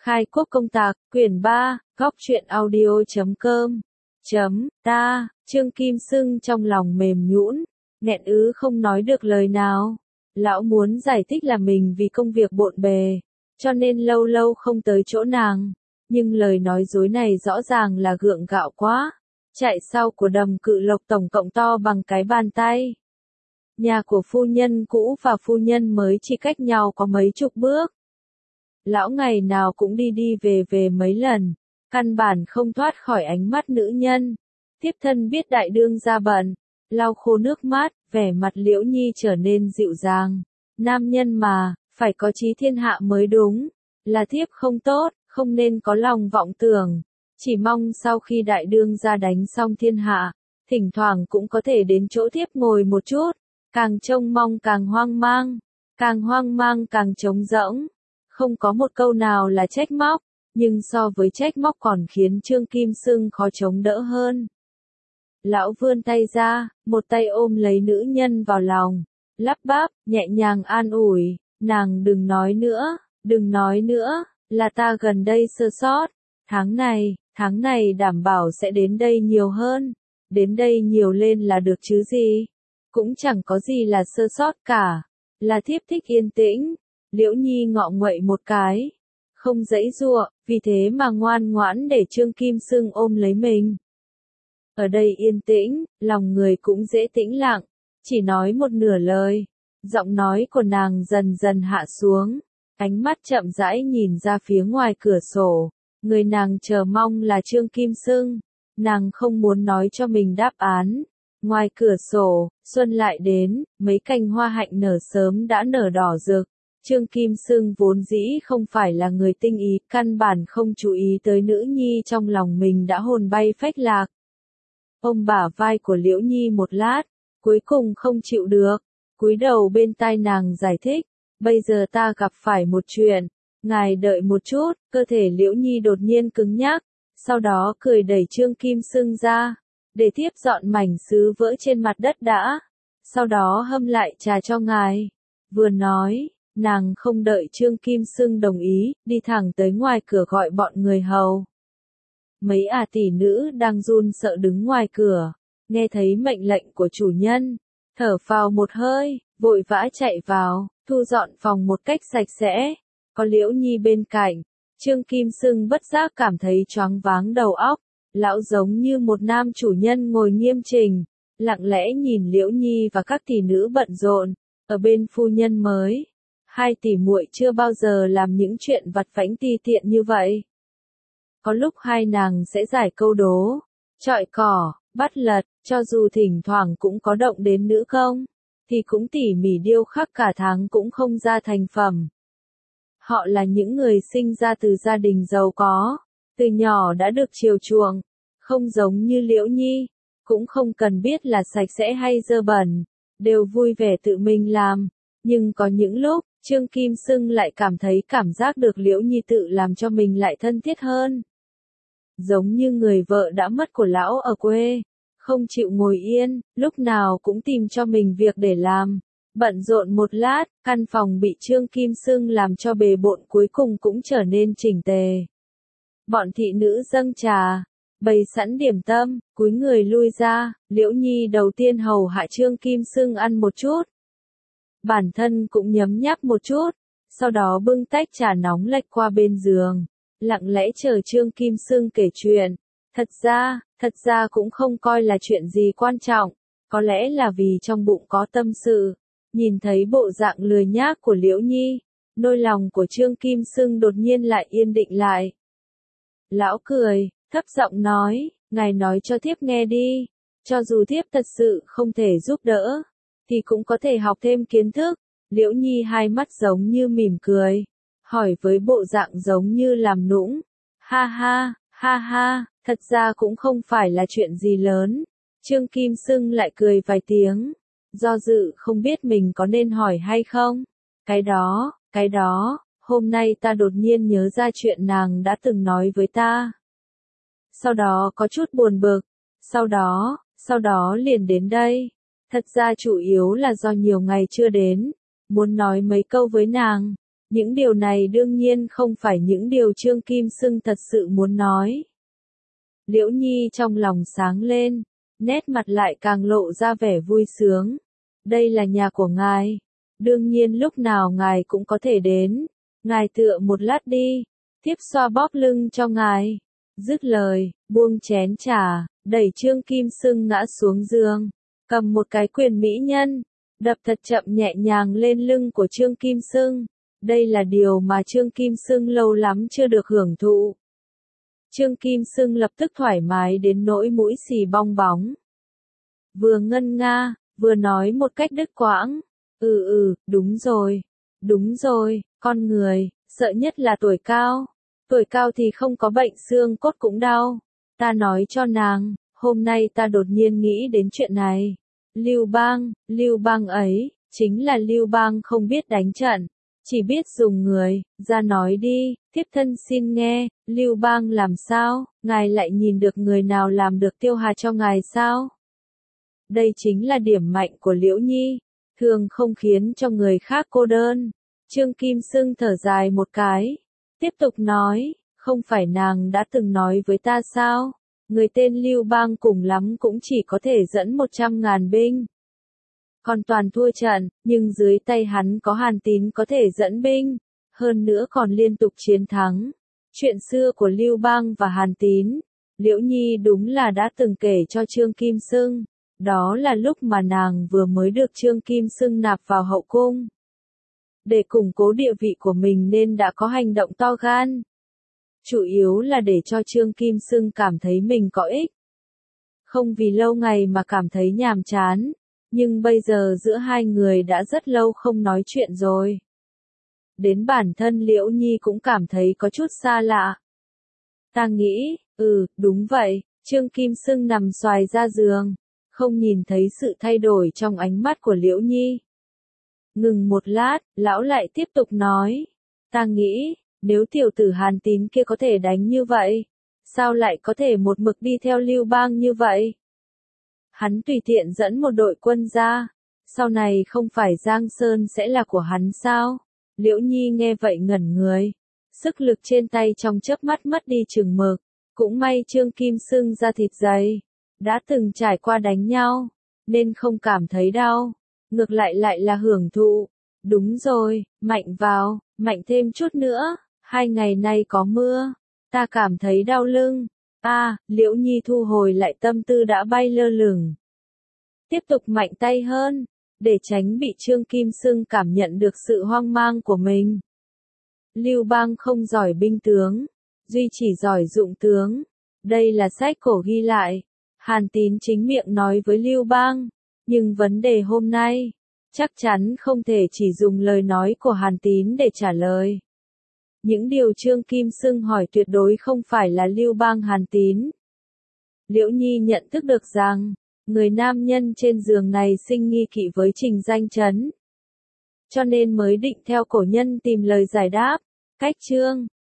Khai quốc công tạc, quyển 3, góc truyện audio.com. Ta, Trương Kim Sưng trong lòng mềm nhũn, nghẹn ứ không nói được lời nào. Lão muốn giải thích là mình vì công việc bộn bề, cho nên lâu lâu không tới chỗ nàng. Nhưng lời nói dối này rõ ràng là gượng gạo quá. Chạy sau của Đầm Cự Lộc tổng cộng to bằng cái bàn tay. Nhà của phu nhân cũ và phu nhân mới chỉ cách nhau có mấy chục bước. Lão ngày nào cũng đi đi về về mấy lần, căn bản không thoát khỏi ánh mắt nữ nhân. Tiếp thân biết đại đương ra bận, lau khô nước mắt, vẻ mặt Liễu Nhi trở nên dịu dàng. Nam nhân mà, phải có chí thiên hạ mới đúng, là thiếp không tốt, không nên có lòng vọng tưởng. Chỉ mong sau khi đại đương ra đánh xong thiên hạ, thỉnh thoảng cũng có thể đến chỗ thiếp ngồi một chút, càng trông mong càng hoang mang càng trống rỗng. Không có một câu nào là trách móc, nhưng so với trách móc còn khiến Trương Kim Sưng khó chống đỡ hơn. Lão vươn tay ra, một tay ôm lấy nữ nhân vào lòng, lắp bắp, nhẹ nhàng an ủi, nàng đừng nói nữa, là ta gần đây sơ sót, tháng này đảm bảo sẽ đến đây nhiều hơn, đến đây nhiều lên là được chứ gì, cũng chẳng có gì là sơ sót cả, là thiếp thích yên tĩnh. Liễu Nhi ngọ nguậy một cái, không giãy giụa, vì thế mà ngoan ngoãn để Trương Kim Sưng ôm lấy mình. Ở đây yên tĩnh, lòng người cũng dễ tĩnh lặng, chỉ nói một nửa lời. Giọng nói của nàng dần dần hạ xuống, ánh mắt chậm rãi nhìn ra phía ngoài cửa sổ. Người nàng chờ mong là Trương Kim Sưng, nàng không muốn nói cho mình đáp án. Ngoài cửa sổ, xuân lại đến, mấy cành hoa hạnh nở sớm đã nở đỏ rực. Trương Kim Sưng vốn dĩ không phải là người tinh ý, căn bản không chú ý tới nữ nhi trong lòng mình đã hồn bay phách lạc. Ôm bả vai của Liễu Nhi một lát, cuối cùng không chịu được, cúi đầu bên tai nàng giải thích, bây giờ ta gặp phải một chuyện, ngài đợi một chút, cơ thể Liễu Nhi đột nhiên cứng nhắc, sau đó cười đẩy Trương Kim Sưng ra, để thiếp dọn mảnh sứ vỡ trên mặt đất đã, sau đó hâm lại trà cho ngài. Vừa nói, nàng không đợi Trương Kim Sưng đồng ý, đi thẳng tới ngoài cửa gọi bọn người hầu. Mấy tỷ nữ đang run sợ đứng ngoài cửa, nghe thấy mệnh lệnh của chủ nhân, thở phào một hơi, vội vã chạy vào, thu dọn phòng một cách sạch sẽ. Có Liễu Nhi bên cạnh, Trương Kim Sưng bất giác cảm thấy choáng váng đầu óc, lão giống như một nam chủ nhân ngồi nghiêm chỉnh, lặng lẽ nhìn Liễu Nhi và các tỷ nữ bận rộn, ở bên phu nhân mới. Hai tỷ muội chưa bao giờ làm những chuyện vặt vãnh ti tiện như vậy. Có lúc hai nàng sẽ giải câu đố, chọi cỏ, bắt lật, cho dù thỉnh thoảng cũng có động đến nữ công, thì cũng tỉ mỉ điêu khắc cả tháng cũng không ra thành phẩm. Họ là những người sinh ra từ gia đình giàu có, từ nhỏ đã được chiều chuộng, không giống như Liễu Nhi, cũng không cần biết là sạch sẽ hay dơ bẩn, đều vui vẻ tự mình làm. Nhưng có những lúc, Trương Kim Sưng lại cảm thấy cảm giác được Liễu Nhi tự làm cho mình lại thân thiết hơn. Giống như người vợ đã mất của lão ở quê, không chịu ngồi yên, lúc nào cũng tìm cho mình việc để làm. Bận rộn một lát, căn phòng bị Trương Kim Sưng làm cho bề bộn cuối cùng cũng trở nên chỉnh tề. Bọn thị nữ dâng trà, bày sẵn điểm tâm, cúi người lui ra, Liễu Nhi đầu tiên hầu hạ Trương Kim Sưng ăn một chút. Bản thân cũng nhấm nháp một chút, sau đó bưng tách trà nóng lệch qua bên giường, lặng lẽ chờ Trương Kim Sưng kể chuyện. Thật ra cũng không coi là chuyện gì quan trọng, có lẽ là vì trong bụng có tâm sự. Nhìn thấy bộ dạng lười nhác của Liễu Nhi, nỗi lòng của Trương Kim Sưng đột nhiên lại yên định lại. Lão cười, thấp giọng nói, ngài nói cho thiếp nghe đi, cho dù thiếp thật sự không thể giúp đỡ, thì cũng có thể học thêm kiến thức. Liễu Nhi hai mắt giống như mỉm cười, hỏi với bộ dạng giống như làm nũng, ha ha, thật ra cũng không phải là chuyện gì lớn. Trương Kim Sưng lại cười vài tiếng, do dự không biết mình có nên hỏi hay không. Cái đó, hôm nay ta đột nhiên nhớ ra chuyện nàng đã từng nói với ta. Sau đó có chút buồn bực, sau đó liền đến đây. Thật ra chủ yếu là do nhiều ngày chưa đến, muốn nói mấy câu với nàng, Những điều này đương nhiên không phải những điều Trương Kim Xưng thật sự muốn nói. Liễu Nhi trong lòng sáng lên, nét mặt lại càng lộ ra vẻ vui sướng. Đây là nhà của ngài, đương nhiên lúc nào ngài cũng có thể đến, ngài tựa một lát đi, tiếp xoa bóp lưng cho ngài. Dứt lời, buông chén trà, đẩy Trương Kim Xưng ngã xuống giường, cầm một cái quyền mỹ nhân, đập thật chậm nhẹ nhàng lên lưng của Trương Kim Xưng. Đây là điều mà Trương Kim Xưng lâu lắm chưa được hưởng thụ. Trương Kim Xưng lập tức thoải mái đến nỗi mũi xì bong bóng. Vừa ngân nga, vừa nói một cách đứt quãng. Đúng rồi, con người, sợ nhất là tuổi cao. Tuổi cao thì không có bệnh xương cốt cũng đau. Ta nói cho nàng, hôm nay ta đột nhiên nghĩ đến chuyện này. Lưu Bang ấy, chính là Lưu Bang không biết đánh trận, chỉ biết dùng người, ra nói đi, thiếp thân xin nghe, Lưu Bang làm sao, ngài lại nhìn được người nào làm được tiêu hà cho ngài sao? Đây chính là điểm mạnh của Liễu Nhi, thường không khiến cho người khác cô đơn. Trương Kim Xưng thở dài một cái, tiếp tục nói, không phải nàng đã từng nói với ta sao? Người tên Lưu Bang cùng lắm cũng chỉ có thể dẫn 100.000 binh. Còn toàn thua trận, nhưng dưới tay hắn có Hàn Tín có thể dẫn binh, hơn nữa còn liên tục chiến thắng. Chuyện xưa của Lưu Bang và Hàn Tín, Liễu Nhi đúng là đã từng kể cho Trương Kim Xưng. Đó là lúc mà nàng vừa mới được Trương Kim Xưng nạp vào hậu cung. Để củng cố địa vị của mình nên đã có hành động to gan. Chủ yếu là để cho Trương Kim Xưng cảm thấy mình có ích. Không vì lâu ngày mà cảm thấy nhàm chán, nhưng bây giờ giữa hai người đã rất lâu không nói chuyện rồi. Đến bản thân Liễu Nhi cũng cảm thấy có chút xa lạ. Ta nghĩ, đúng vậy, Trương Kim Xưng nằm xoài ra giường, không nhìn thấy sự thay đổi trong ánh mắt của Liễu Nhi. Ngừng một lát, lão lại tiếp tục nói, ta nghĩ, nếu tiểu tử Hàn Tín kia có thể đánh như vậy, sao lại có thể một mực đi theo Lưu Bang như vậy? Hắn tùy tiện dẫn một đội quân ra, sau này không phải Giang Sơn sẽ là của hắn sao? Liễu Nhi nghe vậy ngẩn người, sức lực trên tay trong chớp mắt mất đi chừng mực, cũng may Trương Kim Xưng da thịt dày, đã từng trải qua đánh nhau, nên không cảm thấy đau, ngược lại là hưởng thụ. Đúng rồi, mạnh vào, mạnh thêm chút nữa, 2 ngày nay có mưa, ta cảm thấy đau lưng. Liễu Nhi thu hồi lại tâm tư đã bay lơ lửng. Tiếp tục mạnh tay hơn, để tránh bị Trương Kim Xưng cảm nhận được sự hoang mang của mình. Lưu Bang không giỏi binh tướng, duy chỉ giỏi dụng tướng. Đây là sách cổ ghi lại. Hàn Tín chính miệng nói với Lưu Bang, nhưng vấn đề hôm nay, chắc chắn không thể chỉ dùng lời nói của Hàn Tín để trả lời. Những điều Trương Kim Xưng hỏi tuyệt đối không phải là Lưu Bang Hàn Tín. Liễu Nhi nhận thức được rằng, người nam nhân trên giường này sinh nghi kỵ với Trình Danh Chấn. Cho nên mới định theo cổ nhân tìm lời giải đáp. Cách chương